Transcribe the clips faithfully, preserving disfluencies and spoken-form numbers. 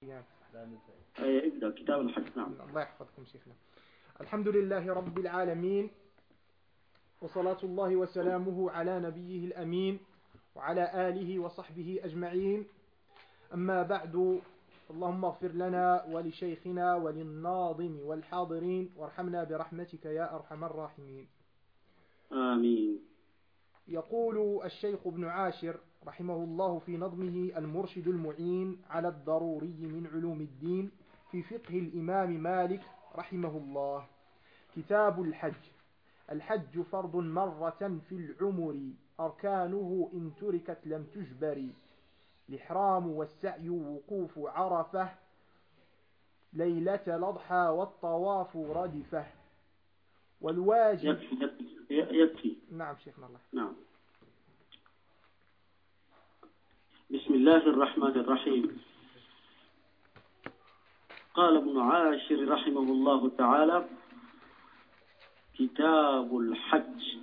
ابدأ كتاب الحج. نعم. الله يحفظكم شيخنا. الحمد لله رب العالمين، وصلاة الله وسلامه على نبيه الأمين وعلى آله وصحبه أجمعين. أما بعد، اللهم اغفر لنا ولشيخنا وللناظم والحاضرين، وارحمنا برحمتك يا أرحم الراحمين. آمين. يقول الشيخ ابن عاشر رحمه الله في نظمه المرشد المعين على الضروري من علوم الدين في فقه الإمام مالك رحمه الله: كتاب الحج. الحج فرض مرة في العمر، أركانه إن تركت لم تجبر. الإحرام والسعي وقوف عرفة، ليلة الأضحى والطواف ردفة. والواجب يكفي يكفي. نعم شيخنا الله. نعم. بسم الله الرحمن الرحيم. قال ابن عاشر رحمه الله تعالى: كتاب الحج.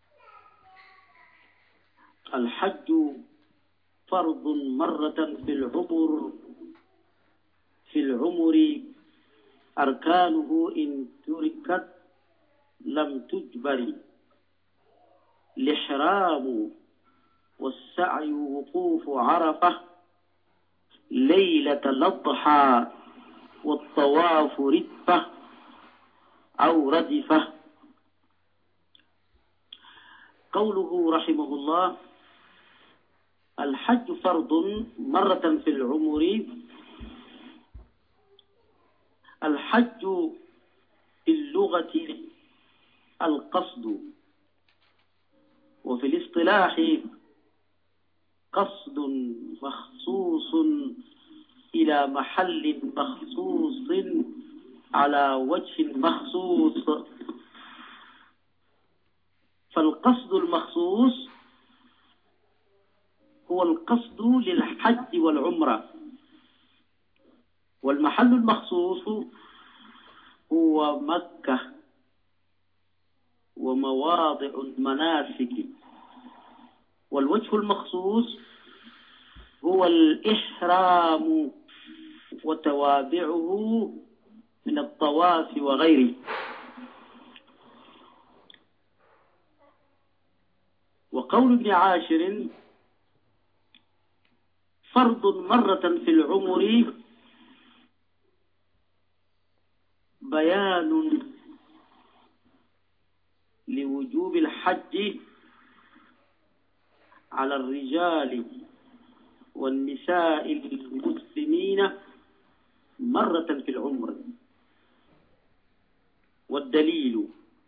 الحج فرض مرة في العمر في العمر أركانه إن تركت لم تجبر. الإحرام والسعي وقوف عرفة، ليلة الأضحى والطواف ردفة أو ردفة. قوله رحمه الله: الحج فرض مرة في العمر. الحج في اللغة القصد، وفي الاصطلاح قصد مخصوص إلى محل مخصوص على وجه مخصوص. فالقصد المخصوص هو القصد للحج والعمرة، والمحل المخصوص هو مكة ومواضع المناسك. والوجه المخصوص هو الإحرام وتوابعه من الطواف وغيره. وقول ابن عاشر فرض مرة في العمر بيان لوجوب الحج على الرجال والنساء المسلمين مرة في العمر. والدليل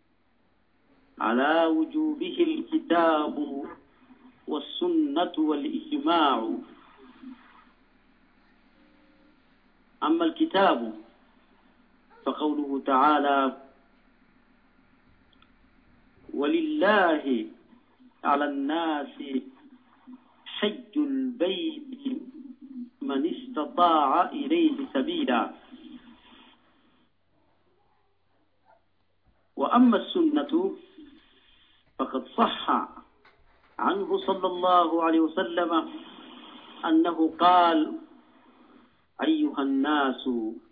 على وجوبه الكتاب والسنة والإجماع. أما الكتاب فقوله تعالى: ولله على الناس حج البيت من استطاع إليه سبيلا. وأما السنة فقد صح عنه صلى الله عليه وسلم أنه قال: أيها الناس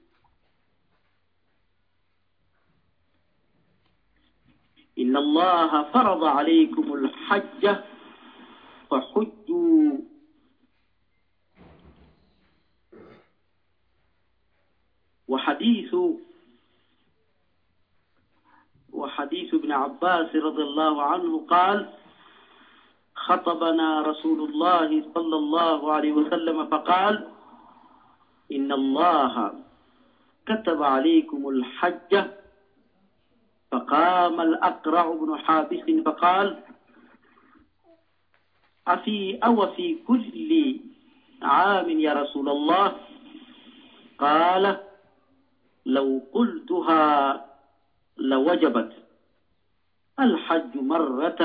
إن الله فرض عليكم الحج فحجوا. وحديث وحديث ابن عباس رضي الله عنه قال: خطبنا رسول الله صلى الله عليه وسلم فقال: إن الله كتب عليكم الحج. فقام الأقرع بن حابس فقال: أفي أو في كل عام يا رسول الله؟ قال: لو قلتها لوجبت. الحج مرة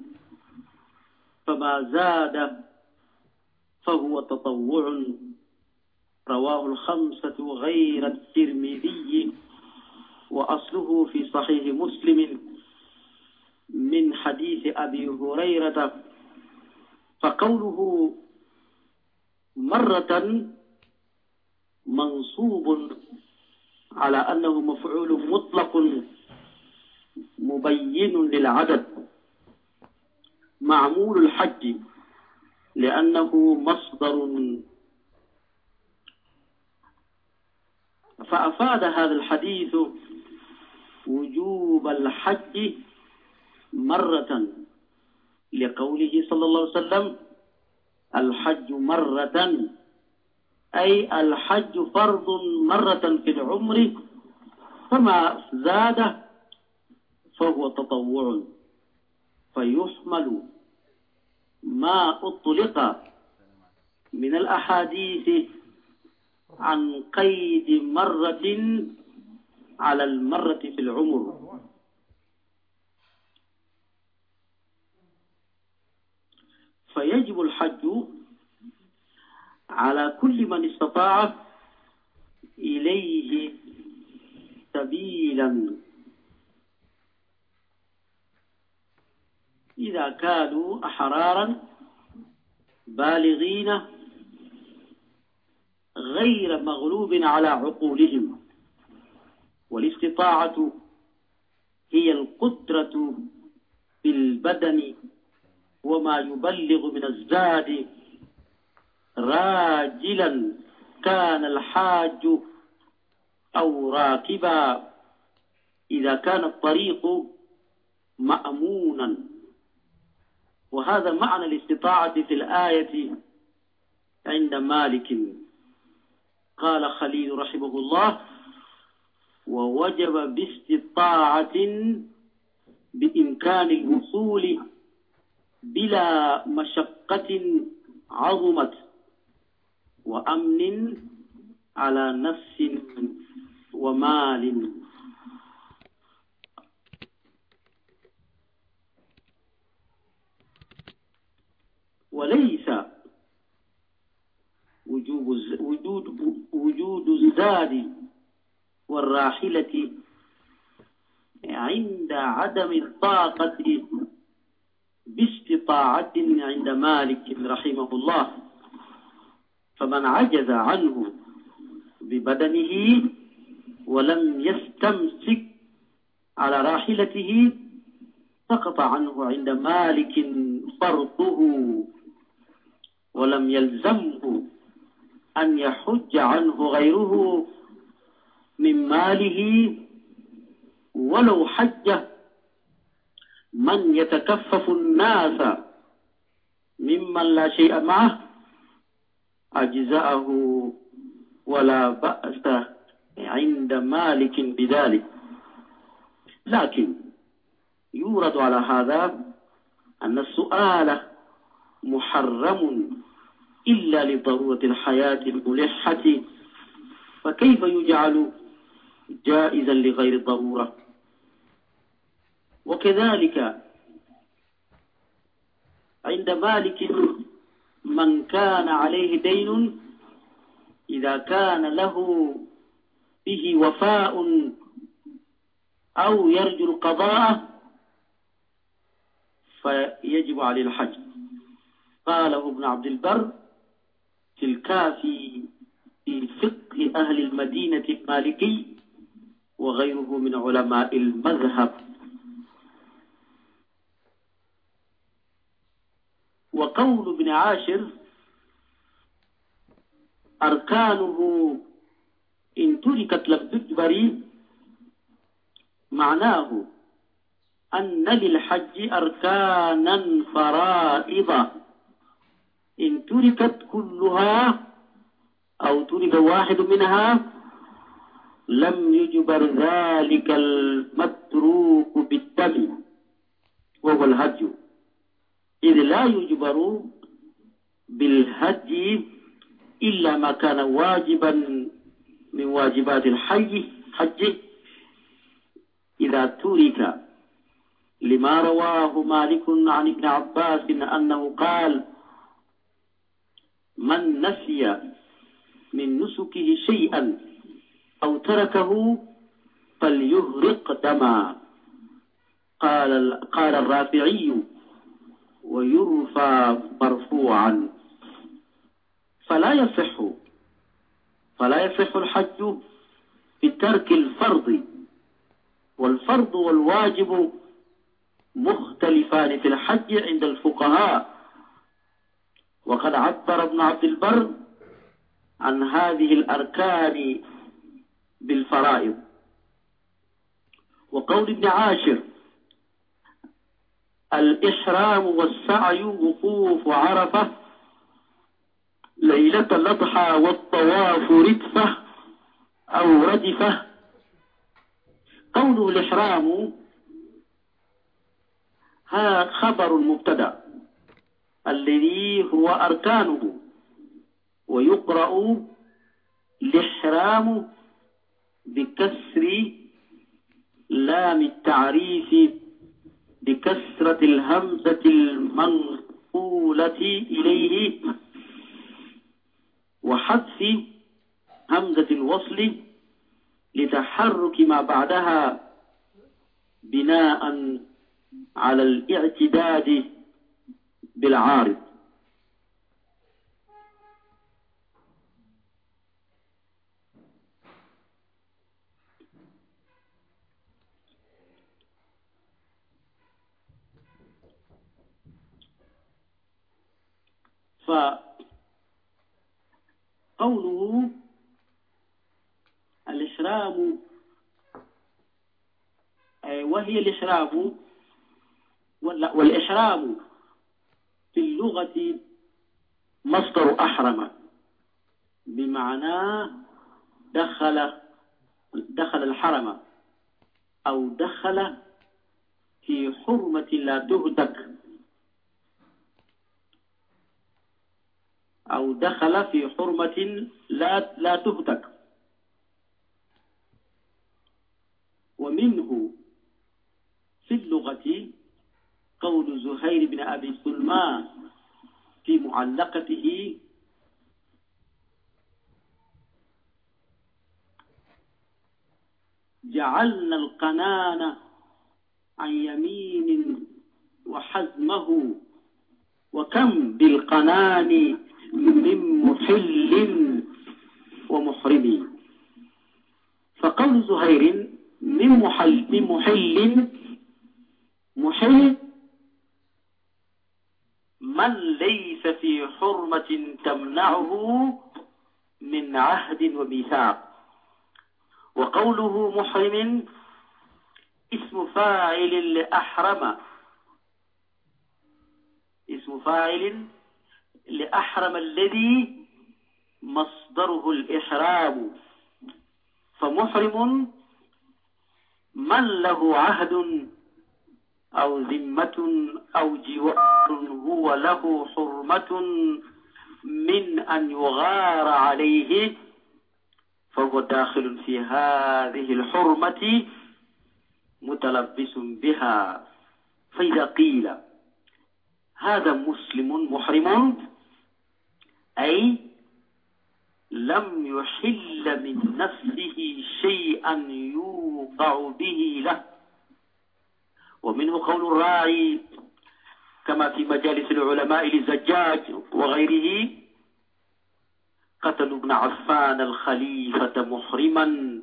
فما زاد فهو تطوع. رواه الخمسة غير الترمذي، وأصله في صحيح مسلم من حديث أبي هريرة. فقوله مرة منصوب على أنه مفعول مطلق مبين للعدد، معمول الحج لأنه مصدر. فأفاد هذا الحديث وجوب الحج مرة لقوله صلى الله عليه وسلم: الحج مرة، أي الحج فرض مرة في العمر، فما زاد فهو تطوع، فيحمل ما أطلق من الأحاديث عن قيد مرة على المرة في العمر. فيجب الحج على كل من استطاع إليه سبيلا، إذا كانوا أحرارا بالغين غير مغلوب على عقولهم. والاستطاعة هي القدرة بالبدن وما يبلغ من الزاد، راجلا كان الحاج أو راكبا، إذا كان الطريق مأمونا. وهذا معنى الاستطاعة في الآية عند مالك. قال خليل رحمه الله: ووجب باستطاعة بإمكان الوصول بلا مشقة عظمت، وأمن على نفس ومال. وليس وجوب وجود وجود الزاد والراحلة عند عدم الطاقة باستطاعة عند مالك رحمه الله. فمن عجز عنه ببدنه ولم يستمسك على راحلته سقط عنه عند مالك فرضه، ولم يلزمه أن يحج عنه غيره من ماله، ولو حج من يتكفف الناس ممن لا شيء معه أجزاءه ولا بأس عند مالك بذلك. لكن يورد على هذا أن السؤال محرم إلا لضرورة الحياة الملحة، فكيف يجعل جائزا لغير الضرورة؟ وكذلك عند مالك من كان عليه دين إذا كان له به وفاء أو يرجو القضاء فيجب عليه الحج. قاله ابن عبد البر في الكافي في فقه أهل المدينة المالكي وغيره من علماء المذهب. وقول ابن عاشر: أركانه إن تركت لم تجبر، معناه أن للحج أركانا فرائض إن تركت كلها أو ترك واحد منها لم يجبر ذلك المتروك بالدم وهو الهدي، إذ لا يجبر بالهدي إلا ما كان واجبا من واجبات الحج حج إذا ترك، لما رواه مالك عن ابن عباس أنه قال: من نسي من نسكه شيئا أو تركه فليهرق دما. قال قال الرافعي: ويرفع مرفوعا. فلا يصح فلا يصح الحج بترك الفرض، والفرض والواجب مختلفان في الحج عند الفقهاء. وقد عبر ابن عبد البر عن هذه الأركان بالفرائض. وقول ابن عاشر: الإحرام والسعي وقوف عرفة ليلة الأضحى والطواف ردفة أو ردفة. قوله الإحرام ها خبر المبتدأ الذي هو أركانه، ويقرأ الإحرام بكسر لام التعريف بكسرة الهمزة المنقولة إليه وحذف همزة الوصل لتحرك ما بعدها بناء على الاعتداد بالعارض. فقوله الإحرام وهي الإحرام والإحرام في اللغة مصدر أحرم، بمعنى دخل دخل الحرم أو دخل في حرمة لا تهتك، أو دخل في حرمة لا لا تهتك. ومنه في اللغة قول زهير بن أبي سلمان في معلقته: جعلنا القنان عن يمين وحزمه وكم بالقنان من محل ومحرم. فقول زهير من محل من محل محل من ليس في حرمة تمنعه من عهد وميثاق. وقوله محرم اسم فاعل لأحرم، اسم فاعل لأحرم الذي مصدره الإحرام. فمحرم من له عهد أو ذمة أو جوار هو له حرمة من أن يغار عليه، فهو داخل في هذه الحرمة متلبس بها. فإذا قيل هذا مسلم محرم، أي لم يحل من نفسه شيئا يوقع به له. ومنه قول الراعي كما في مجالس العلماء للزجاج وغيره: قتلوا ابن عفان الخليفة محرما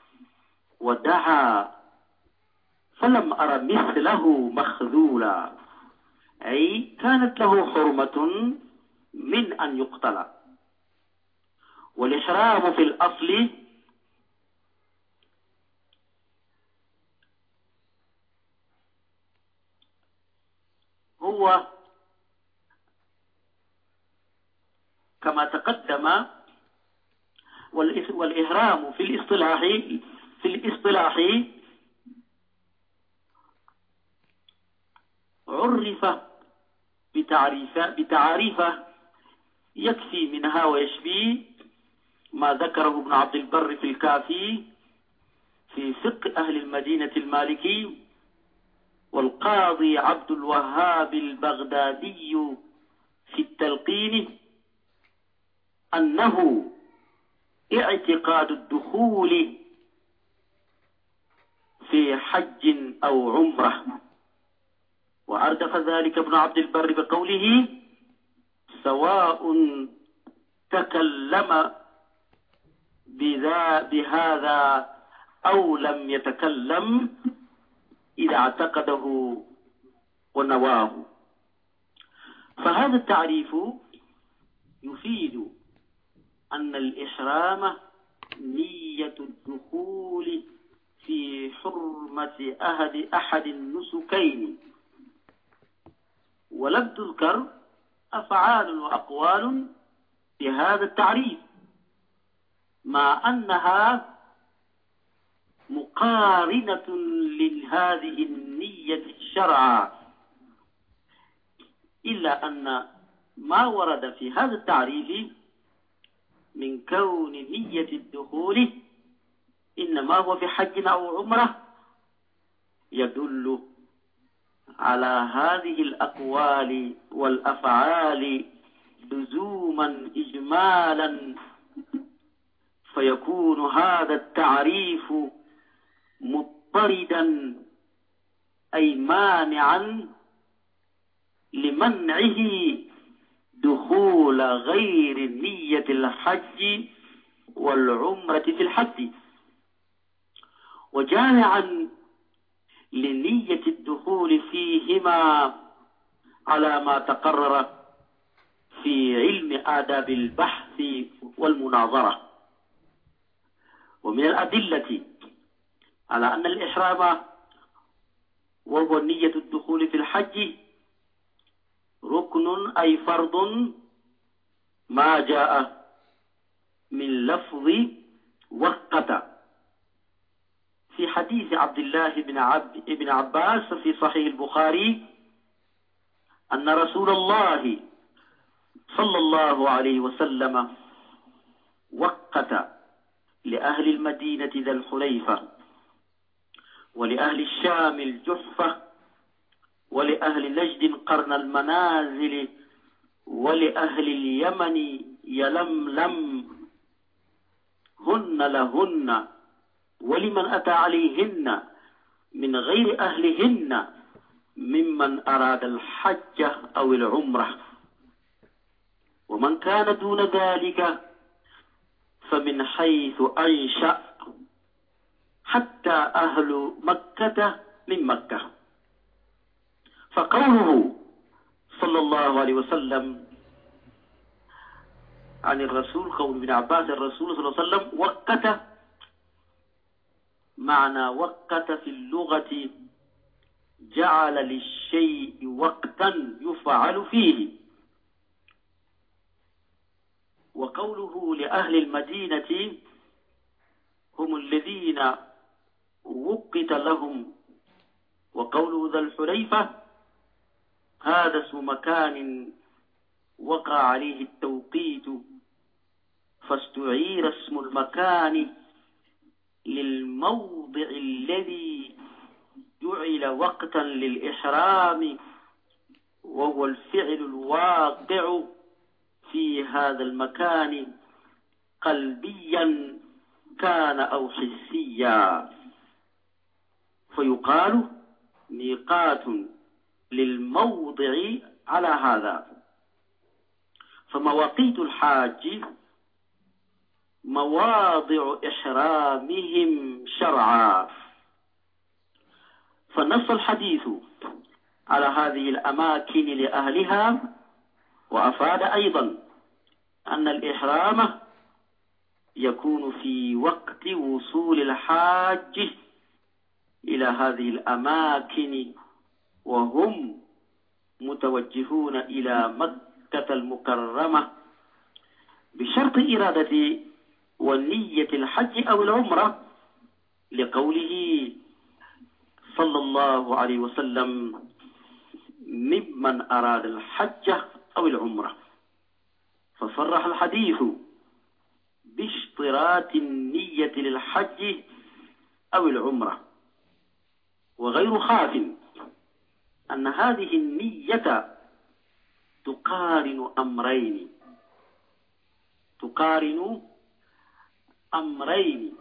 ودعا فلم أر مثله مخذولا، أي كانت له حرمة من أن يقتل. والإحرام في الأصل هو كما تقدم، والإحرام في الاصطلاح في الاصطلاح عرف بتعريف بتعاريفه يكفي منها ويشفي ما ذكره ابن عبد البر في الكافي في فقه أهل المدينة المالكي، والقاضي عبد الوهاب البغدادي في التلقين، أنه اعتقاد الدخول في حج أو عمرة. وأردف ذلك ابن عبد البر بقوله: سواء تكلم بهذا أو لم يتكلم إذا اعتقده ونواه. فهذا التعريف يفيد أن الإحرام نية الدخول في حرمة أحد أحد النسكين، ولم تذكر أفعال وأقوال بهذا التعريف، مع أنها مقارنة لهذه النية الشرعى، إلا أن ما ورد في هذا التعريف من كون نية الدخول إنما هو في حج أو عمرة يدل على هذه الأقوال والأفعال لزوما إجمالا، فيكون هذا التعريف مضطردا أي مانعا لمنعه دخول غير نية الحج والعمرة في الحج، وجامعا لنية الدخول فيهما على ما تقرر في علم آداب البحث والمناظرة. ومن الأدلة على أن الإحرام وهو نية الدخول في الحج ركن أي فرض ما جاء من لفظ وقت في حديث عبد الله بن عبد بن عباس في صحيح البخاري أن رسول الله صلى الله عليه وسلم وقت لأهل المدينة ذا الحليفة، ولأهل الشام الجحفة، ولأهل نجد قرن المنازل، ولأهل اليمن يلملم، هن لهن ولمن أتى عليهن من غير أهلهن ممن أراد الحج أو العمرة، ومن كان دون ذلك فمن حيث أنشأ حتى أهل مكة من مكة. فقوله صلى الله عليه وسلم عن الرسول، قول ابن عباس الرسول صلى الله عليه وسلم وقت، معنى وقت في اللغة جعل للشيء وقتا يفعل فيه. وقوله لأهل المدينة هم الذين وقت لهم، وقوله ذا الحليفة هذا اسم مكان وقع عليه التوقيت، فاستعير اسم المكان للموضع الذي جعل وقتا للإحرام، وهو الفعل الواقع في هذا المكان قلبيا كان أو حسيا، فيقال ميقات للموضع على هذا. فمواقيت الحاج مواضع إحرامهم شرعا، فنص الحديث على هذه الأماكن لأهلها، وأفاد أيضا أن الإحرام يكون في وقت وصول الحاج إلى هذه الأماكن وهم متوجهون إلى مكة المكرمة، بشرط إرادة ونية الحج أو العمرة، لقوله صلى الله عليه وسلم ممن أراد الحج أو العمرة، فصرح الحديث باشتراط النية للحج أو العمرة. وغير خاف أن هذه النية تقارن أمرين تقارن أمرين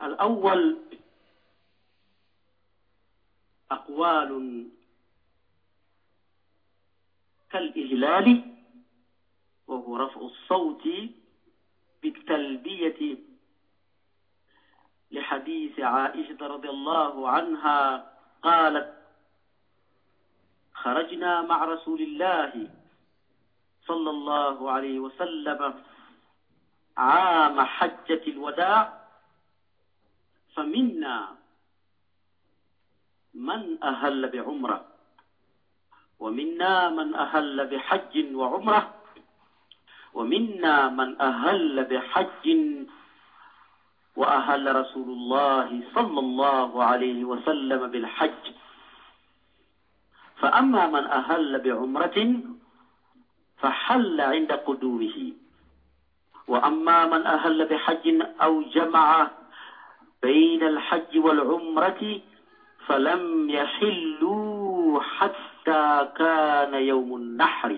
الأول أقوال كالإهلال وهو رفع الصوت بالتلبية لحديث عائشة رضي الله عنها قالت خرجنا مع رسول الله صلى الله عليه وسلم عام حجة الوداع فمنا من أهل بعمرة ومنا من أهل بحج وعمرة ومنا من أهل بحج وأهل رسول الله صلى الله عليه وسلم بالحج. فأما من أهل بعمرة فحل عند قدومه، وأما من أهل بحج أو جمع بين الحج والعمرة فلم يحلوا حتى كان يوم النحر.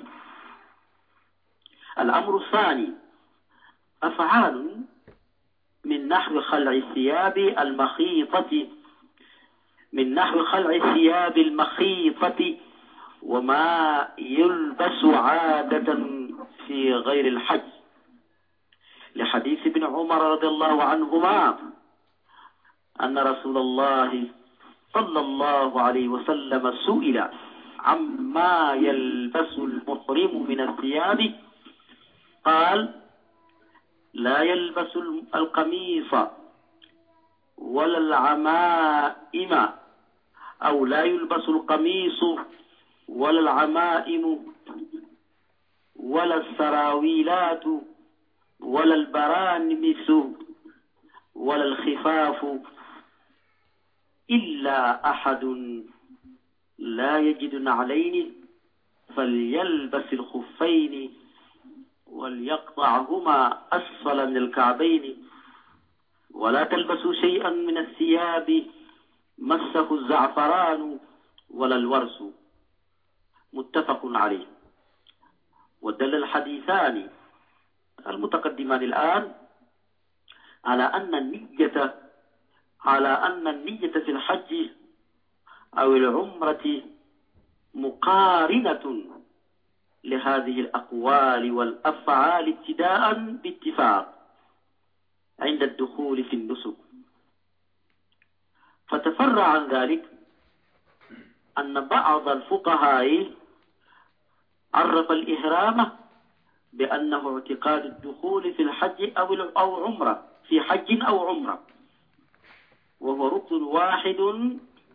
الأمر الثاني أفعال من نحو خلع الثياب المخيطة من نحو خلع الثياب المخيطة وما يلبس عادة في غير الحج، لحديث ابن عمر رضي الله عنهما أن رسول الله صلى الله عليه وسلم سئل عما يلبس المحرم من الثياب قال لا يلبس القميص ولا العمائم أو لا يلبس القميص ولا العمائم ولا السراويلات ولا البرانمس ولا الخفاف إلا أحد لا يجد نعلين فليلبس الخفين وليقطعهما أسفل من الكعبين ولا تلبسوا شيئا من الثياب مسه الزعفران ولا الورس. متفق عليه. ودل الحديثان المتقدمان الآن على أن النية على أن النية في الحج أو العمرة مقارنة لهذه الأقوال والأفعال ابتداء باتفاق عند الدخول في النسك. فتفرع عن ذلك أن بعض الفقهاء عرف الإحرام بأنه اعتقاد الدخول في الحج أو أو عمرة في حج أو عمرة، وهو ركن واحد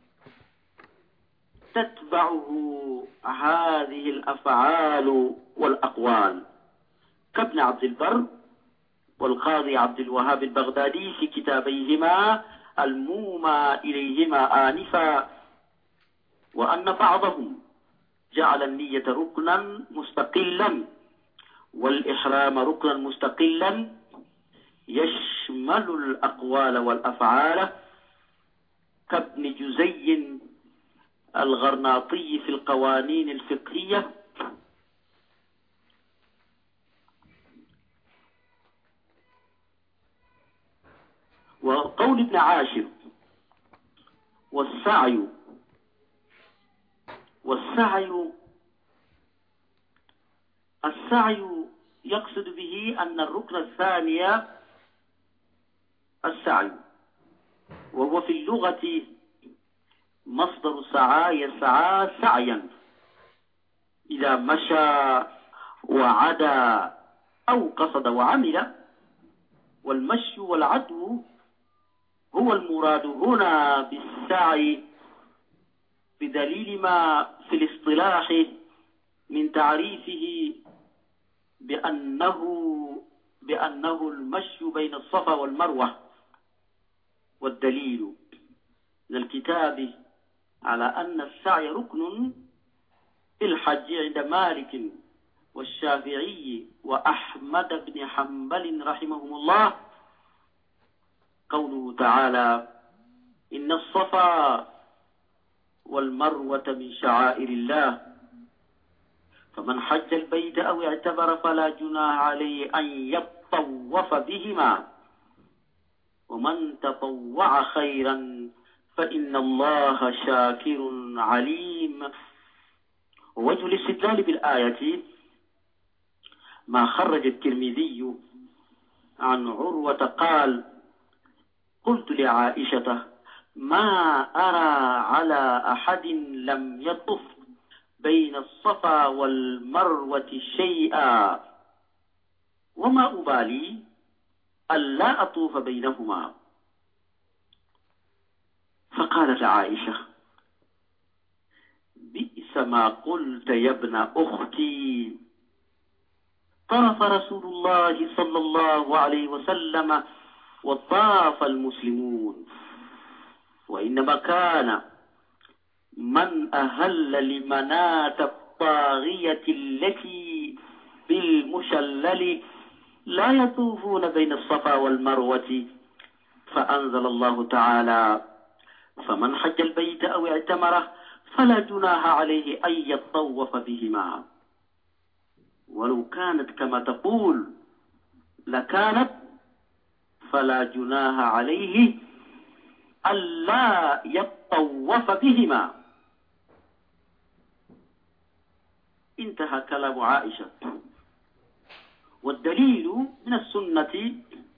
تتبعه هذه الأفعال والأقوال، كابن عبد البر والقاضي عبد الوهاب البغدادي في كتابيهما المومى إليهما آنفا، وأن بعضهم جعل النية ركنا مستقلا والإحرام ركنا مستقلا يشمل الأقوال والأفعال، كابن جزي الغرناطي في القوانين الفقهية وقول ابن عاشر والسعي والسعي السعي يقصد به أن الركن الثاني السعي، وهو في اللغة مصدر سعى يسعى سعيا إذا مشى وعدا أو قصد وعمل، والمشي والعدو هو المراد هنا بالسعي بدليل ما في الاصطلاح من تعريفه بأنه بأنه المشي بين الصفا والمروة، والدليل من الكتاب على أن السعي ركن في الحج عند مالك والشافعي وأحمد بن حنبل رحمهم الله قوله تعالى إن الصفا والمروة من شعائر الله فمن حج البيت أو اعتبر فلا جناح عليه أن يطوف بهما ومن تطوع خيرا فإن الله شاكر عليم. ووجه الاستدلال بالآية ما خرج الترمذي عن عروة قال: قلت لعائشة: ما أرى على أحد لم يطف بين الصفا والمروة شيئا، وما أبالي ألا أطوف بينهما. فقالت عائشة: بئس ما قلت يا ابن أختي، طاف رسول الله صلى الله عليه وسلم وطاف المسلمون، وإنما كان من أهل لمناة الطاغية التي بالمشلل لا يطوفون بين الصفا والمروة. فأنزل الله تعالى: فمن حج البيت أو اعتمره فلا جناح عليه أن يطوف بهما. ولو كانت كما تقول لكانت فلا جناح عليه ألا يطوف بهما. انتهى كلام عائشة. والدليل من السنة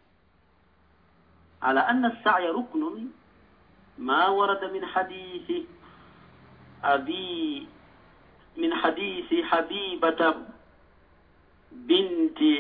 على أن السعي ركن ما ورد من حديث أبي من حديث حبيبة بنت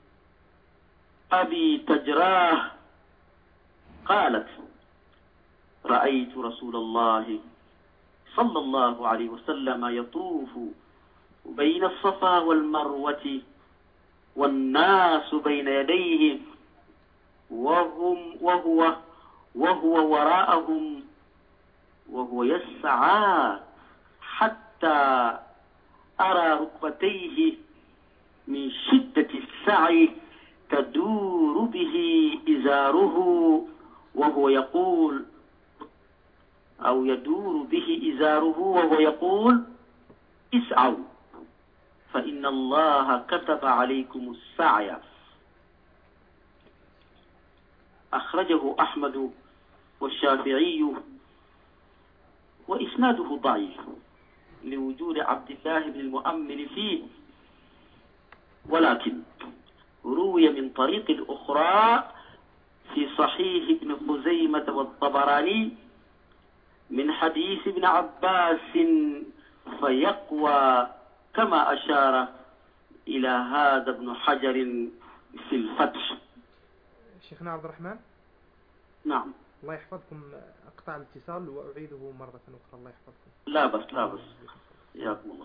أبي تجراه قالت: رأيت رسول الله صلى الله عليه وسلم يطوف بين الصفا والمروة والناس بين يديه وهم وهو وهو وراءهم وهو يسعى حتى أرى ركبتيه من شدة السعي تدور به إزاره وهو يقول أو يدور به إزاره وهو يقول: اسعوا فإن الله كتب عليكم السعي. أخرجه أحمد والشافعي وإسناده ضعيف لوجود عبد الله بن المؤمل فيه، ولكن روي من طريق أخرى في صحيح ابن خزيمة والطبراني من حديث ابن عباس فيقوى، كما أشار إلى هذا ابن حجر في الفتح. شيخنا عبد الرحمن. نعم. الله يحفظكم، أقطع الاتصال وأعيده مرة أخرى. الله يحفظكم. لا بس لا بس ياكم الله.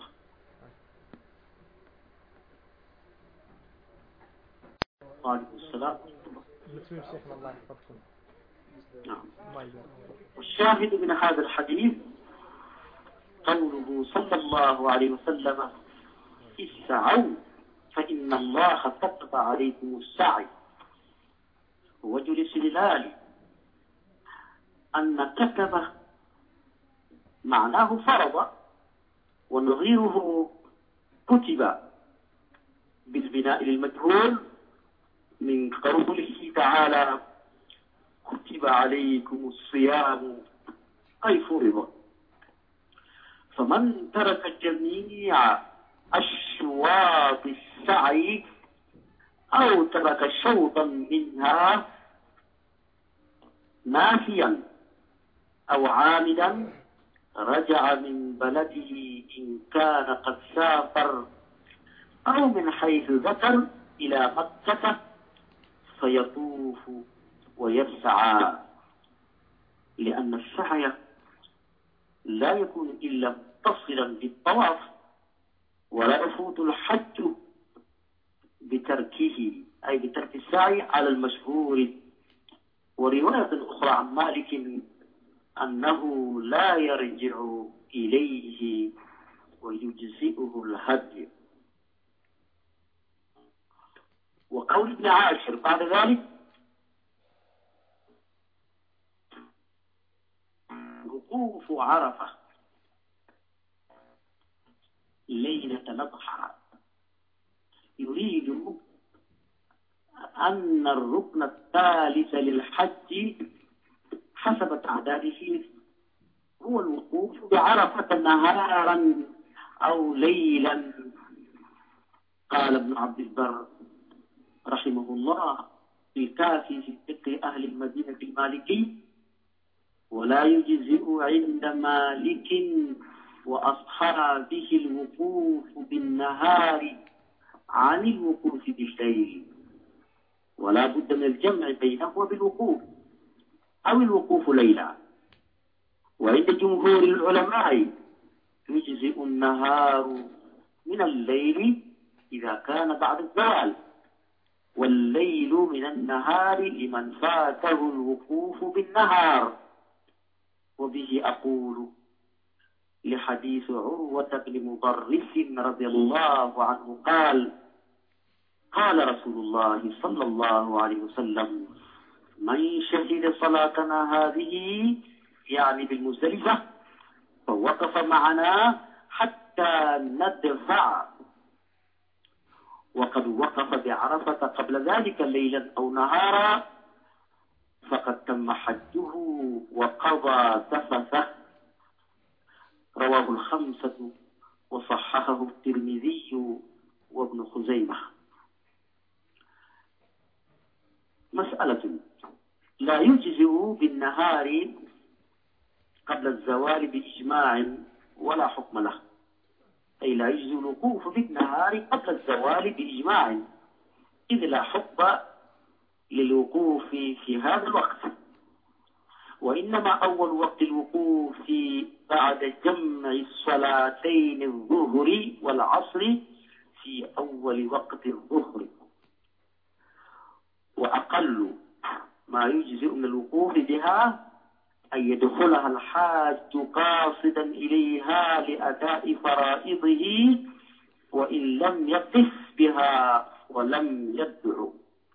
وعليكم السلام. مسلم شيخنا الله يحفظكم. نعم. الله. والشاهد من هذا الحديث قوله صلى الله عليه وسلم: اسعوا فإن الله كتب عليكم السعي. ووجه الاستدلال أن كتب معناه فرض، ونظيره كتب بالبناء للمجهول من قوله تعالى: كتب عليكم الصيام أي فرض. فمن ترك جميع أشواط السعي أو ترك شوطا منها ناسيا أو عامدا رجع من بلده إن كان قد سافر أو من حيث ذكر إلى مكة فيطوف ويسعى، لأن السعي لا يكون إلا متصلا بالطواف، ولا يفوت الحج بتركه أي بترك السعي على المشهور. ورواية أخرى عن مالك أنه لا يرجع إليه ويجزئه الهدي. وقول ابن عاشر بعد ذلك: وقوف عرفة ليلة الأضحى، يريد أن الركن الثالث للحج حسب تعداده هو الوقوف بعرفة نهارا أو ليلا. قال ابن عبد البر رحمه الله في الكافي في فقه أهل المدينة المالكي: ولا يجزئ عند مالك وأصحابه الوقوف بالنهار عن الوقوف بالليل، ولا بد من الجمع بينه وبالوقوف أو الوقوف ليلا. وعند جمهور العلماء يجزئ النهار من الليل إذا كان بعد الزوال، والليل من النهار لمن فاته الوقوف بالنهار. وبه أقول لحديث عروة بن مضرس رضي الله عنه قال: قال رسول الله صلى الله عليه وسلم: من شهد صلاتنا هذه، يعني بالمزدلفة، فوقف معنا حتى ندفع، وقد وقف بعرفة قبل ذلك ليلا أو نهارا، فقد تم حجه وقضى تفثه. رواه الخمسة وصححه الترمذي وابن خزيمة. مسألة: لا يجزئ بالنهار قبل الزوال بإجماع ولا حكم له، أي لا يجزئ الوقوف بالنهار قبل الزوال بإجماع، إذ لا حكم للوقوف في هذا الوقت، وإنما أول وقت الوقوف بعد جمع الصلاتين الظهر والعصر في أول وقت الظهر. وأقل ما يجزئ من الوقوف بها أن يدخلها الحاج قاصدا إليها لأداء فرائضه، وإن لم يقف بها ولم يدعو.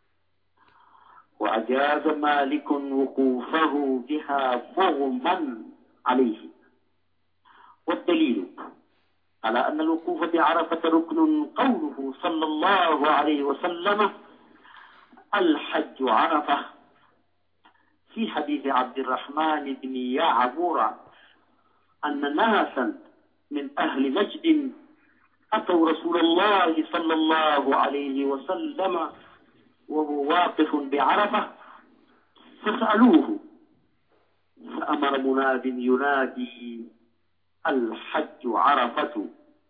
وأجاز مالك وقوفه بها مغمى عليه. والدليل على أن الوقوف بعرفة ركن قوله صلى الله عليه وسلم: الحج عرفة، في حديث عبد الرحمن بن يعبور أن ناسا من أهل نجد أتوا رسول الله صلى الله عليه وسلم وهو واقف بعرفة فسألوه، فأمر مناد ينادي: الحج عرفة،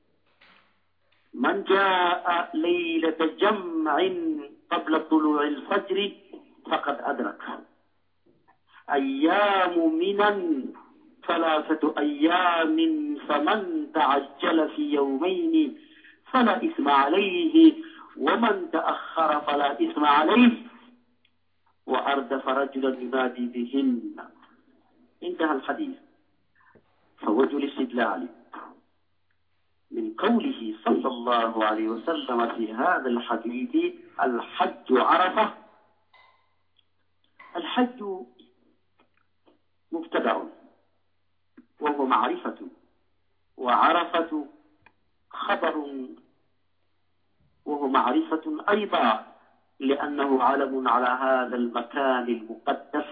من جاء ليلة جمع قبل طلوع الفجر فقد أدرك. أيام منا ثلاثة أيام، فمن تعجل في يومين فلا إثم عليه، ومن تأخر فلا إثم عليه. وأردف رجلا ينادي بهن. انتهى الحديث. فوجه الاستدلال من قوله صلى الله عليه وسلم في هذا الحديث: الحج عرفة. الحج مبتدأ وهو معرفة، وعرفة خبر وهو معرفة أيضا، لأنه علم على هذا المكان المقدس.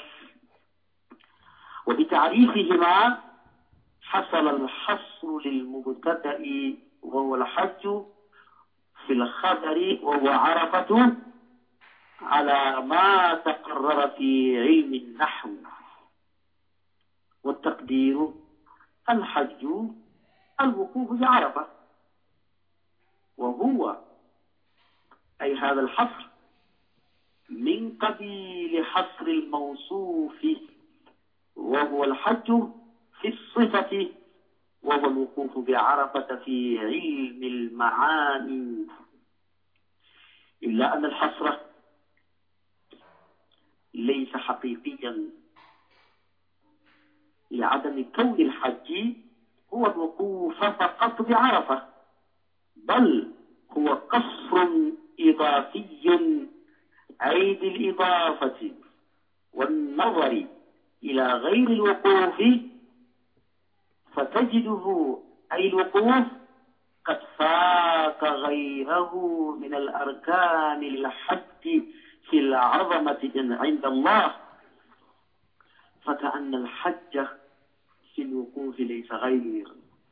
وبتعريفهما حصل الحصر للمبتدأ وهو الحج في الخبر وهو عرفة، على ما تقرر في علم النحو. والتقدير: الحج الوقوف بعرفة، وهو أي هذا الحصر من قبيل حصر الموصوف وهو الحج في الصفة، وهو الوقوف بعرفة في علم المعاني. إلا أن الحصر ليس حقيقيا، لعدم كون الحج هو الوقوف فقط بعرفة، بل هو قصر إضافي عيد الإضافة والنظر إلى غير الوقوف، فتجده أي الوقوف قد فاق غيره من الأركان للحج في العظمة عند الله فكأن الحج في الوقوف ليس غير.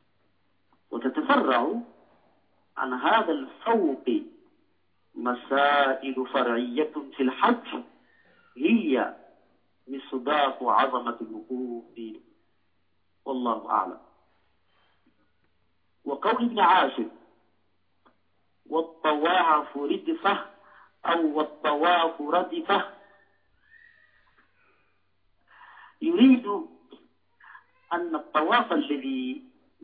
وتتفرع عن هذا الفوق مسائل فرعية في الحج هي مصداق عظمة الوقوف، والله أعلم. وقول ابن عاشر والطواف ردفة أو والطواف ردفة يريد أن الطواف الذي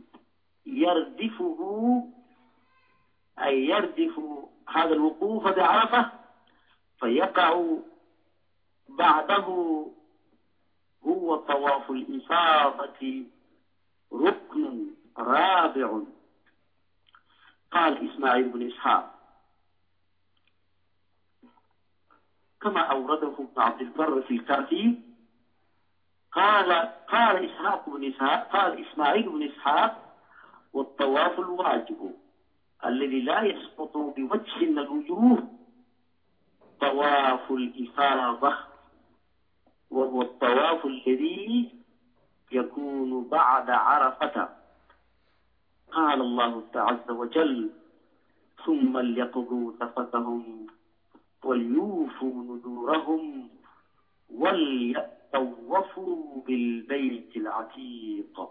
يردفه أي يردف هذا الوقوف بعرفة فيقع بعده هو طواف الإفاضة ركن رابع. قال إسماعيل بن إسحاق كما أورده ابن عبد البر في الكافي قال قال إسحاق بن إسحاق قال إسماعيل بن إسحاق والطواف الواجب الذي لا يسقط بوجه من الوجوه طواف الإفاضة، وهو الطواف الذي يكون بعد عرفة. قال الله عز وجل ثم ليقضوا تفتهم وليوفوا نذورهم وليطوفوا بالبيت العتيق.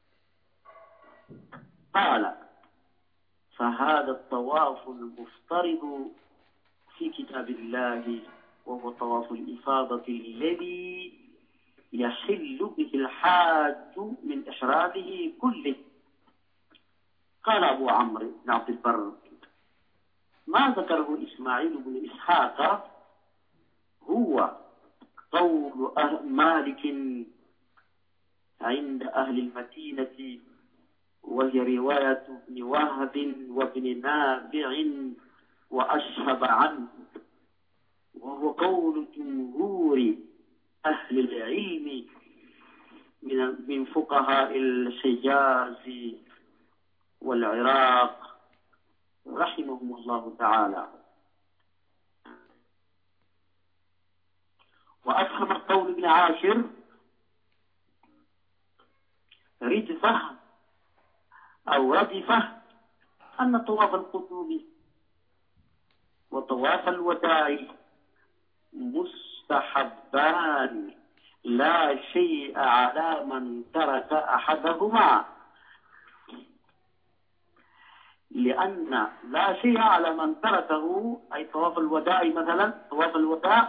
قال فهذا الطواف المفترض في كتاب الله وهو طواف الإفاضة الذي يحل به الحاج من إحرامه كله. قال أبو عمرو بن عبد البر ما ذكره إسماعيل بن إسحاق هو قول أهل مالك عند أهل المدينة، وهي رواية ابن وهب وابن نافع وأشهب عنه، وهو قول جمهور أهل العلم من من فقهاء الحجاز والعراق رحمهم الله تعالى. وأفهم قول ابن عاشر ردفة أو ردفة أن طواف القدوم وطواف الوداع مستحبان لا شيء على من ترك أحدهما، لأن لا شيء على من تركه أي طواف الوداع مثلا طواف الوداع،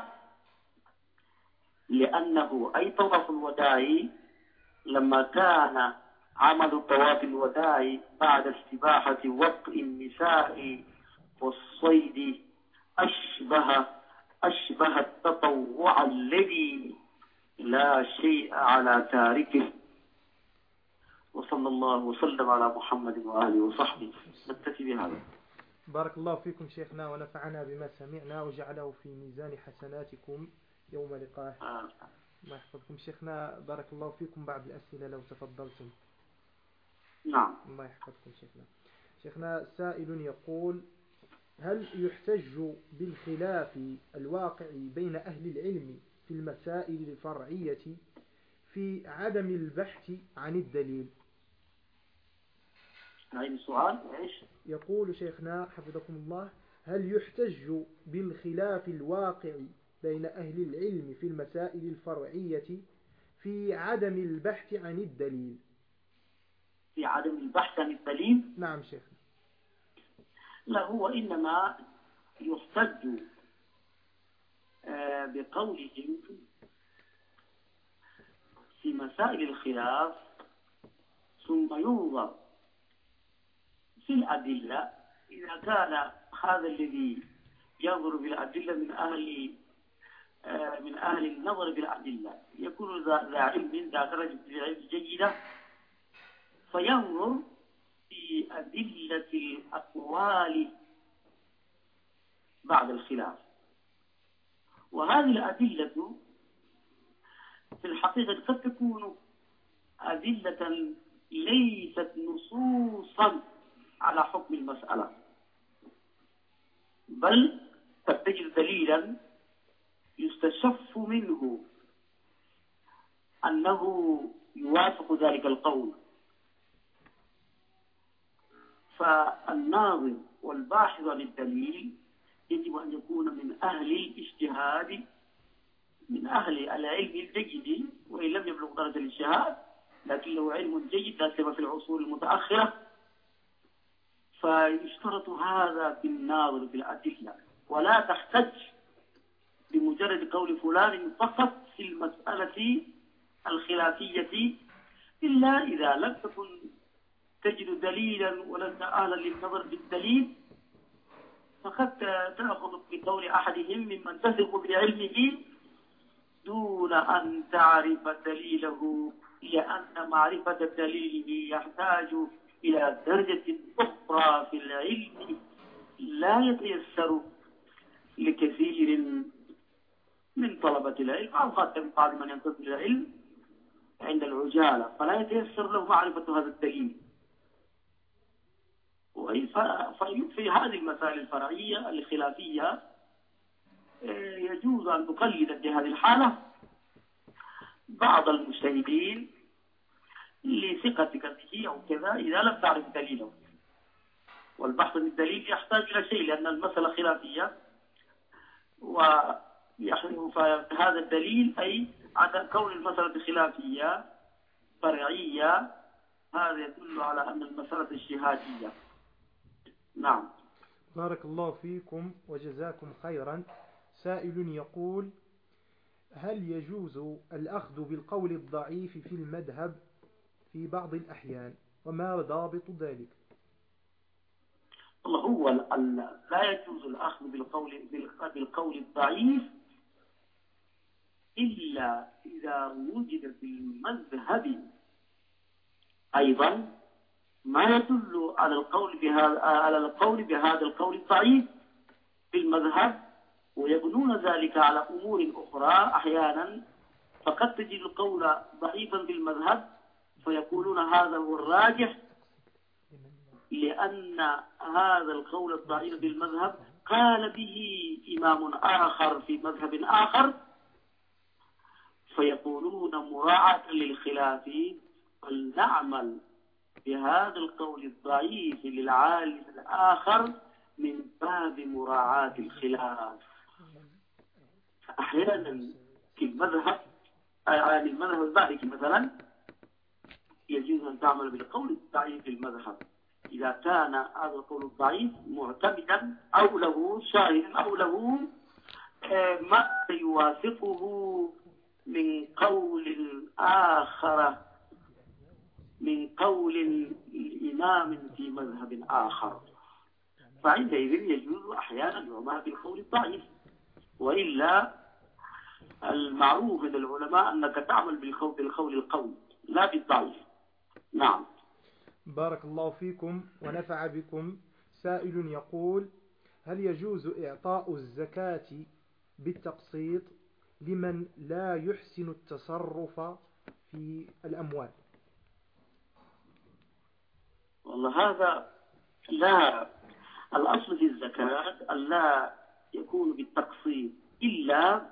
لأنه أي طواف الوداع لما كان عمل طواف الوداع بعد استباحة وطء النساء والصيد أشبه أشبه التطوع الذي لا شيء على تاركه. وصلى الله وسلم على محمد وآله وصحبه. نكتفي بهذا. بارك الله فيكم شيخنا ونفعنا بما سمعنا وجعله في ميزان حسناتكم يوم لقائه. آه. ما يحفظكم شيخنا. بارك الله فيكم. بعد الأسئلة لو تفضلتم. نعم. ما يحفظكم شيخنا. شيخنا سائل يقول هل يحتج بالخلاف الواقع بين أهل العلم في المسائل الفرعية في عدم البحث عن الدليل؟ هاي السؤال إيش؟ يقول شيخنا حفظكم الله هل يحتج بالخلاف الواقع بين أهل العلم في المسائل الفرعية في عدم البحث عن الدليل؟ في عدم البحث عن الدليل؟ نعم شيخنا. لا، هو إنما يحتج بقولهم في مسائل الخلاف ثم ينظر في الأدلة. إذا كان هذا الذي ينظر بالأدلة من أهل من أهل النظر بالأدلة يكون ذا علم ذا درجة العلم جيدة، فينظر في أدلة الأقوال بعد الخلاف. وهذه الأدلة في الحقيقة قد تكون أدلة ليست نصوصا على حكم المسألة، بل تتجد دليلا يستشف منه أنه يوافق ذلك القول. فالناظر والباحث عن الدليل يجب أن يكون من أهل الاجتهاد، من أهل العلم الجيد، وإن لم يبلغ درجة الاجتهاد لكن له علم جيد لا سيما في العصور المتأخرة. فيشترط هذا في الناظر بالأدلة، ولا تحتج بمجرد قول فلان فقط في المسألة الخلافية إلا إذا لم تكن تجد دليلا ولست أهلا للنظر بالدليل، فقد تأخذ بقول أحدهم ممن تثق بعلمه دون أن تعرف دليله، لأن معرفة دليله يحتاج إلى درجة أخرى في العلم لا يتيسر لكثير من طلبة العلم أو حتى من بعض من ينتظر العلم عند العجالة، فلا يتيسر له معرفة هذا الدليل. في هذه المسائل الفرعية الخلافية يجوز أن نقلد في هذه الحالة بعض المجتهدين لثقتك به أو كذا إذا لم تعرف دليله. والبحث عن الدليل يحتاج إلى شيء، لأن المسألة خلافية، وهذا الدليل أي عدم كون المسألة خلافية فرعية، هذا يدل على أن المسألة اجتهادية. نعم. بارك الله فيكم وجزاكم خيرا. سائل يقول: هل يجوز الأخذ بالقول الضعيف في المذهب في بعض الأحيان، وما ضابط ذلك؟ الله هو لا يجوز الأخذ بالقول بالقول الضعيف إلا إذا وجد في المذهب أيضا ما يدل على القول بهذا على القول بهذا القول الضعيف في المذهب، ويبنون ذلك على أمور أخرى أحيانا. فقد تجد القول ضعيفا بالمذهب فيقولون هذا هو الراجح، لأن هذا القول الضعيف بالمذهب قال به إمام آخر في مذهب آخر، فيقولون مراعاة للخلاف فلنعمل بهذا القول الضعيف للعالم الآخر من باب مراعاة الخلاف. أحيانا في المذهب يعني المذهب المالكي مثلا يجوز أن تعمل بالقول الضعيف في المذهب إذا كان هذا القول الضعيف معتمدا أو له شاهد أو له ما يوافقه من قول آخر، من قول الإمام في مذهب آخر، فعندئذ يجوز أحيانا يعمل بالقول الضعيف. وإلا المعروف عند العلماء أنك تعمل بالقول بالقول القوي لا بالضعيف. نعم. بارك الله فيكم ونفع بكم. سائل يقول: هل يجوز إعطاء الزكاة بالتقسيط لمن لا يحسن التصرف في الأموال؟ والله هذا لا، الأصل في الزكاة ألا يكون بالتقسيط، إلا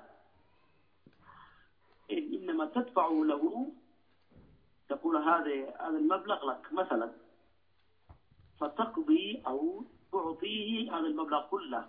إنما تدفع له، تقول هذا هذا المبلغ لك مثلا، فتقضي أو تعطيه هذا المبلغ كله،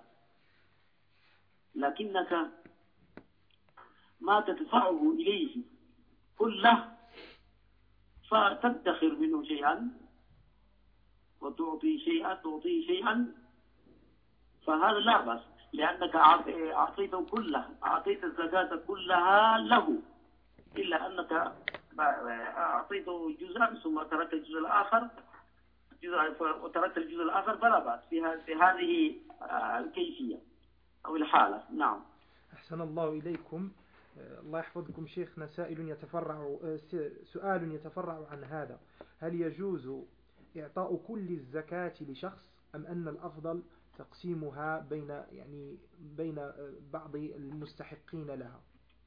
لكنك ما تدفعه إليه كله، فتدخر منه شيئا وتعطي شيئا تعطيه شيئا، فهذا لا بأس، لأنك أعطيته كله، أعطيت الزكاة كلها له، إلا أنك أعطيته جزءا ثم تركت الجزء الآخر وتركت الجزء الآخر، فلا بأس في هذه الكيفية أو الحالة. نعم. أحسن الله إليكم. الله يحفظكم شيخنا. سائل يتفرع سؤال يتفرع عن هذا: هل يجوز إعطاء كل الزكاة لشخص، أم أن الأفضل تقسيمها بين يعني بين بعض المستحقين لها؟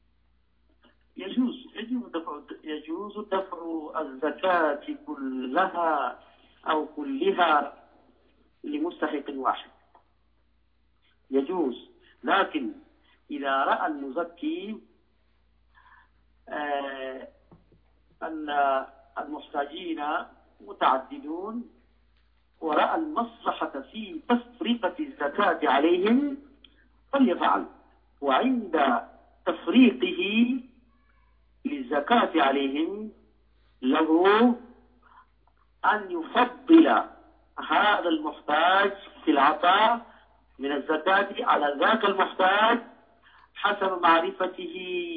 يجوز يجوز دفع يجوز دفع الزكاة كلها أو كلها لمستحق واحد، يجوز، لكن إذا رأى المزكي آه أن المحتاجين متعددون ورأى المصلحة في تفرقة الزكاة عليهم فليفعل، وعند تفريقه للزكاة عليهم له أن يفضل هذا المحتاج في العطاء من الزكاة على ذاك المحتاج حسب معرفته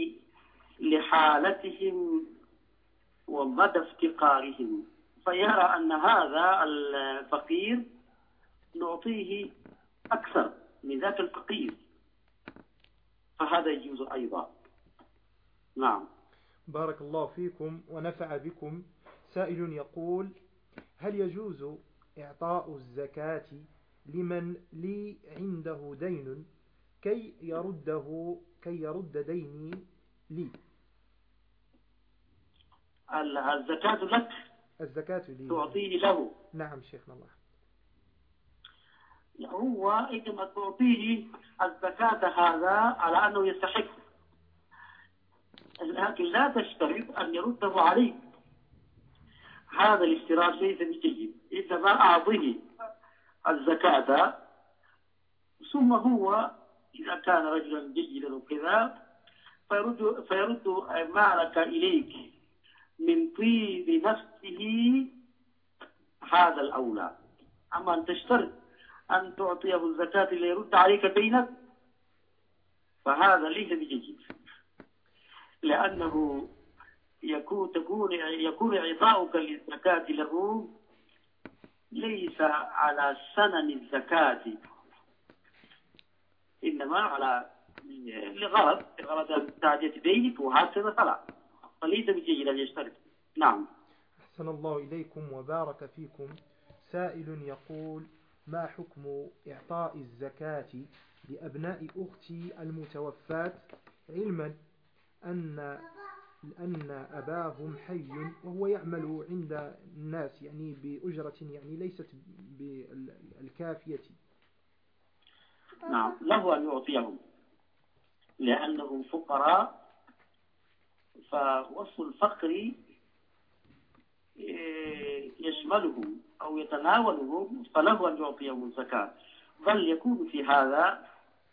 لحالتهم ومدى افتقارهم، فيرى أن هذا الفقير نعطيه أكثر من ذاك الفقير، فهذا يجوز أيضا. نعم. بارك الله فيكم ونفع بكم. سائل يقول: هل يجوز إعطاء الزكاة لمن لي عنده دين كي يرده كي يرد ديني لي؟ الزكاة لك، الزكاة لي تعطيه له. نعم شيخنا الله. هو عندما تعطيه الزكاة هذا على أنه يستحق، لكن لا تشترط أن يرده عليك، هذا الاشتراط ليس بجيد. إنما أعطيه الزكاة ثم هو إذا كان رجلا جيدا وكذا فيرد, فيرد مالك إليك من طيب نفسه، هذا الأولى. أما أن تشترط أن تعطيه الزكاة ليرد عليك دينك فهذا ليس بجيد، لأنه يكون تكون يكون إعطاؤك للزكاة له ليس على سنن الزكاة، إنما على لغرض لغرض تعدية دينك، وهكذا فلا، فليس بجيد أن يشترط. نعم. أحسن الله إليكم وبارك فيكم. سائل يقول: ما حكم إعطاء الزكاة لأبناء أختي المتوفاة، علما أن أن أباهم حي وهو يعمل عند الناس يعني بأجرة يعني ليست بالكافية؟ نعم، له أن يعطيهم لأنهم فقراء، فوصف الفقر يشملهم أو يتناولهم، فله أن يعطيهم الزكاة. بل يكون في هذا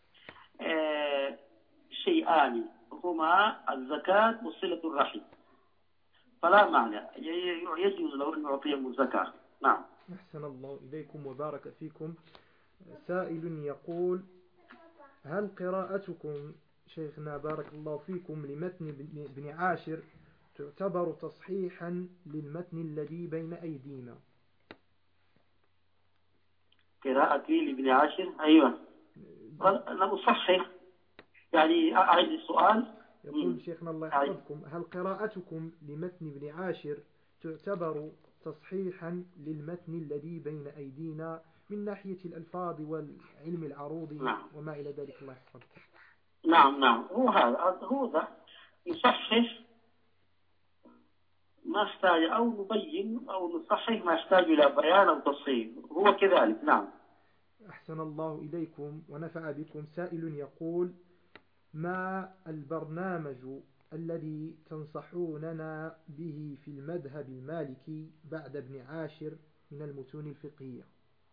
شيئان هما الزكاة وصلة الرحم، فلا معنى، يجوز له أن يعطيهم الزكاة. نعم. أحسن الله إليكم وبارك فيكم. سائل يقول: هل قراءتكم شيخنا بارك الله فيكم لمتن ابن عاشر تعتبر تصحيحا للمتن الذي بين أيدينا؟ قراءتي لابن عاشر، أيوة، أنا أصحح، يعني أعيد السؤال. يقول شيخنا الله يحفظكم: هل قراءتكم لمتن ابن عاشر تعتبر تصحيحا للمتن الذي بين أيدينا من ناحية الألفاظ والعلم العروضي؟ نعم. وما إلى ذلك، الله يحفظكم. نعم نعم، هو هذا هو ذا يصحح ما احتاج، أو نبين أو نصحح ما احتاج إلى بيان أو تصحيح، هو كذلك. نعم. أحسن الله إليكم ونفع بكم. سائل يقول: ما البرنامج الذي تنصحوننا به في المذهب المالكي بعد ابن عاشر من المتون الفقهية؟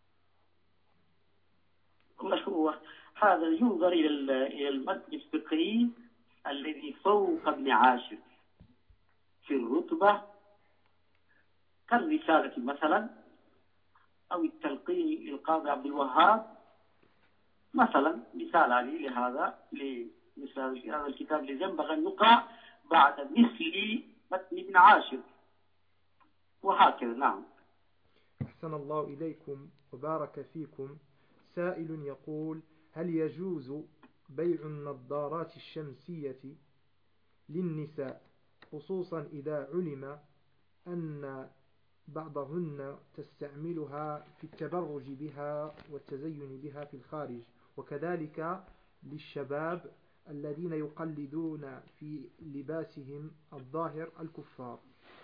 هو هذا ينظر إلى المتن الفقهي الذي فوق ابن عاشر في الرتبة، كالرسالة مثلا، أو التلقين للقاضي عبد الوهاب مثلا، مثال لهذا لمثل هذا الكتاب الذي ينبغي أن يقرأ بعد مثل متن ابن عاشر، وهكذا. نعم. أحسن الله إليكم وبارك فيكم. سائل يقول: هل يجوز بيع النظارات الشمسية للنساء، خصوصا إذا علم أن بعضهن تستعملها في التبرج بها والتزين بها في الخارج، وكذلك للشباب الذين يقلدون في لباسهم الظاهر الكفار؟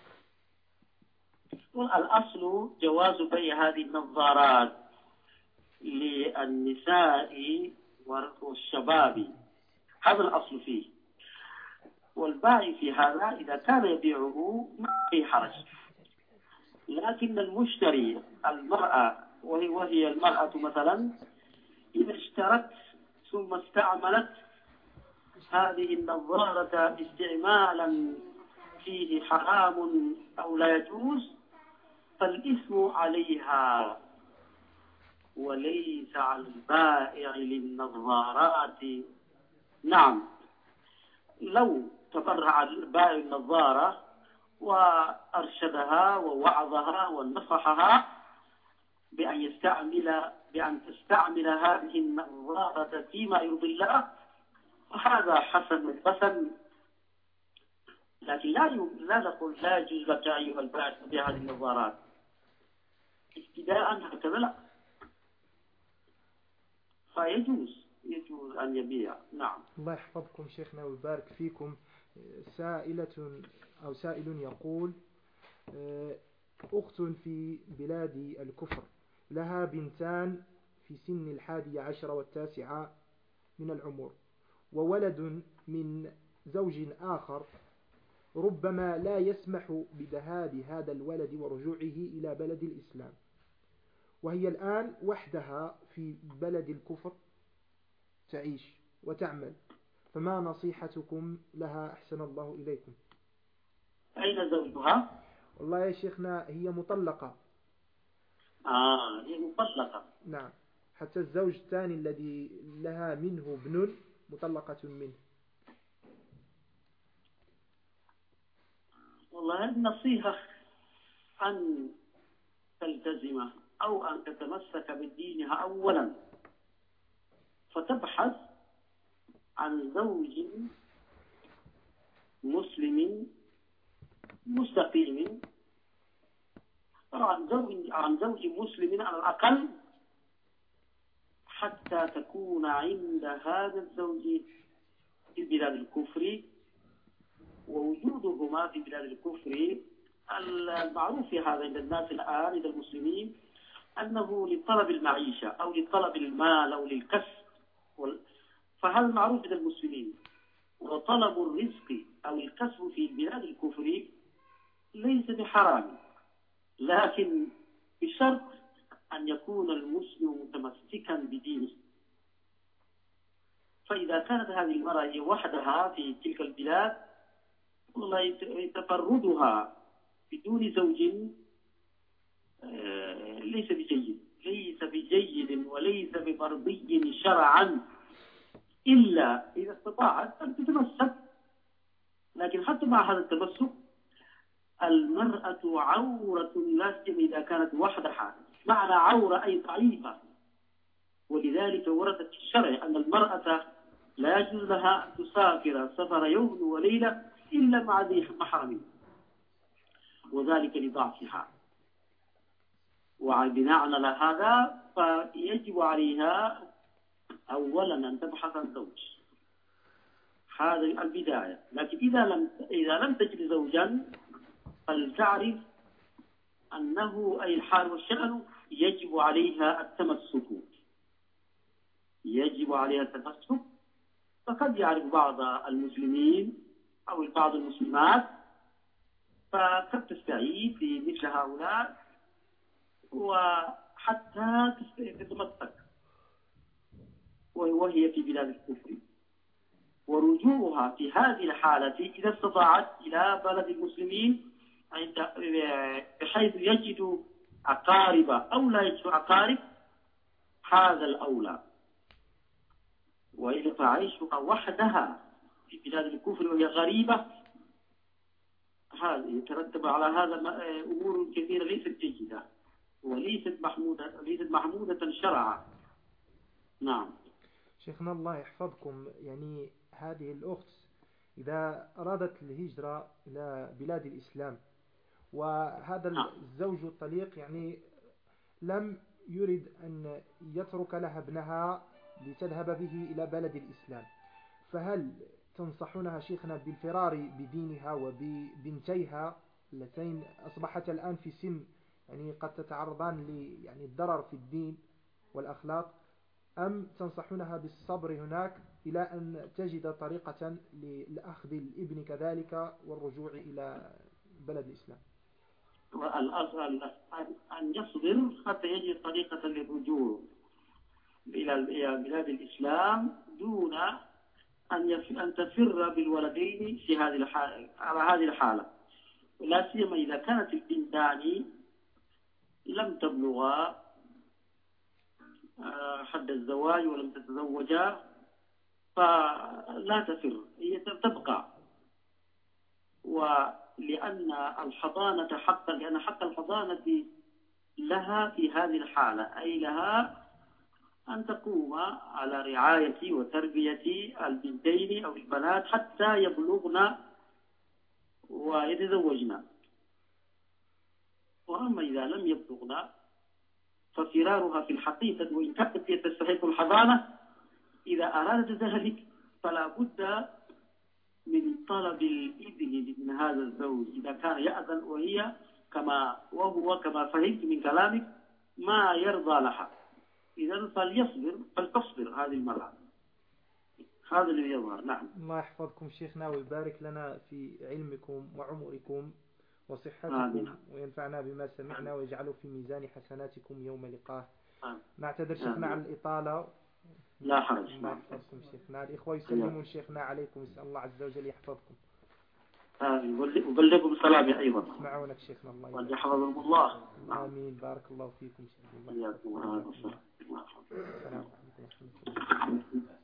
الأصل جواز بيع هذه النظارات للنساء والشباب هذا الأصل فيه. والبائع في هذا إذا كان يبيعه ما في حرج، لكن المشتري المرأة وهي, وهي المرأة مثلا إذا اشترت ثم استعملت هذه النظارة استعمالا فيه حرام أو لا يجوز فالإثم عليها وليس على البائع للنظارات. نعم، لو تبرع البائع النظارة وأرشدها ووعظها ونصحها بأن يستعمل بأن تستعمل هذه النظارة فيما يرضي الله فهذا حسن حسن، لكن لا لا نقول لا يجوز لك أيها البائع تبيع هذه النظارات ابتداء، هكذا لا، فيجوز يجوز أن يبيع. نعم. الله يحفظكم شيخنا ويبارك فيكم. سائلة أو سائل يقول: أخت في بلاد الكفر لها بنتان في سن الحادي عشر والتاسعة من العمر، وولد من زوج آخر ربما لا يسمح بذهاب هذا الولد ورجوعه إلى بلد الإسلام، وهي الآن وحدها في بلد الكفر تعيش وتعمل، فما نصيحتكم لها أحسن الله إليكم؟ أين زوجها؟ والله يا شيخنا هي مطلقة. آه هي مطلقة. نعم، حتى الزوج الثاني الذي لها منه ابن مطلقة منه. والله النصيحة أن تلتزم أو أن تتمسك بدينها أولا، فتبحث عن زوج مسلم مستقيم، عن زوج عن زوج مسلم على الأقل، حتى تكون عند هذا الزوج في بلاد الكفر. ووجودهما في بلاد الكفر المعروف في هذا عند الناس الآن عند المسلمين أنه لطلب المعيشة أو لطلب المال أو للكسب، فهذا معروف عند المسلمين. وطلب الرزق أو الكسب في بلاد الكفر ليس بحرام، لكن بشرط أن يكون المسلم متمسكا بدينه. فإذا كانت هذه المرأة هي وحدها في تلك البلاد، والله تفردها بدون زوج ليس بجيد، ليس بجيد وليس بمرضي شرعا، إلا إذا استطاعت أن تتمسك. لكن حتى مع هذا التمسك المرأة عورة لا سيما إذا كانت وحدها، معنى عورة أي ضعيفة. ولذلك وردت في الشرع أن المرأة لا يجوز لها أن تسافر سفر يوم وليلة إلا مع ذي محرم، وذلك لضعفها. وبناء على هذا فيجب عليها أولا أن تبحث عن زوج، هذا البداية. لكن إذا لم إذا لم تجد زوجا فلتعرف أنه أي الحال والشأن يجب عليها التمسك، يجب عليها التمسك. فقد يعرف بعض المسلمين أو بعض المسلمات فقد تستعيد في مثل هؤلاء وحتى تتمسك وهي في بلاد الكفر. ورجوعها في هذه الحالة إذا استطاعت إلى بلد المسلمين بحيث يجد أقارب أو لا يجد أقارب، هذا الأولى. وإذا تعيشها وحدها في بلاد الكفر وهي غريبة، هذا يترتب على هذا أمور كثيرة ليست جيدة وليست محمودة ليست محمودة شرعا. نعم. شيخنا الله يحفظكم، يعني هذه الأخت إذا أرادت الهجرة إلى بلاد الإسلام وهذا الزوج الطليق يعني لم يرد أن يترك لها ابنها لتذهب به إلى بلد الإسلام، فهل تنصحونها شيخنا بالفرار بدينها وببنتيها اللتين أصبحت الآن في سن يعني قد تتعرضان ل يعني الضرر في الدين والأخلاق، أم تنصحونها بالصبر هناك إلى أن تجد طريقة لأخذ الابن كذلك والرجوع إلى بلد الإسلام. والأصل أن يصبر حتى يجد طريقة للرجوع إلى بلاد الإسلام دون أن أن تفر بالولدين في هذه الحالة على هذه الحالة، لا سيما إذا كانت البنتان لم تبلغا حد الزواج ولم تتزوجا، فلا تفر، هي تبقى. ولأن الحضانة حقا، لأن حق الحضانة لها في هذه الحالة، أي لها أن تقوم على رعاية وتربية البنتين أو البنات حتى يبلغن ويتزوجن. وأما إذا لم يبلغن ففرارها في الحقيقة، وإن كانت تستحق الحضانة إذا أرادت ذلك فلا بد من طلب الإذن من هذا الزوج إذا كان يأذن، وهي كما وهو كما فهمت من كلامك ما يرضى لها، إذا فليصبر فلتصبر هذه المرأة. هذا الذي يظهر. نعم. الله يحفظكم شيخنا ويبارك لنا في علمكم وعمركم وصحتكم، آمين. وينفعنا بما سمعنا ويجعله في ميزان حسناتكم يوم لقاه. آمين. نعتذر شيخنا عن الإطالة. لا حرج. الله يحفظكم شيخنا. الإخوة يسلمون شيخنا عليكم، يسأل الله عز وجل يحفظكم. آمين. وبلغكم السلام أيضا. اسمعونك شيخنا. الله ويحفظكم الله. آمين. بارك الله فيكم شيخنا. الله يحفظكم. السلام عليكم ورحمة الله.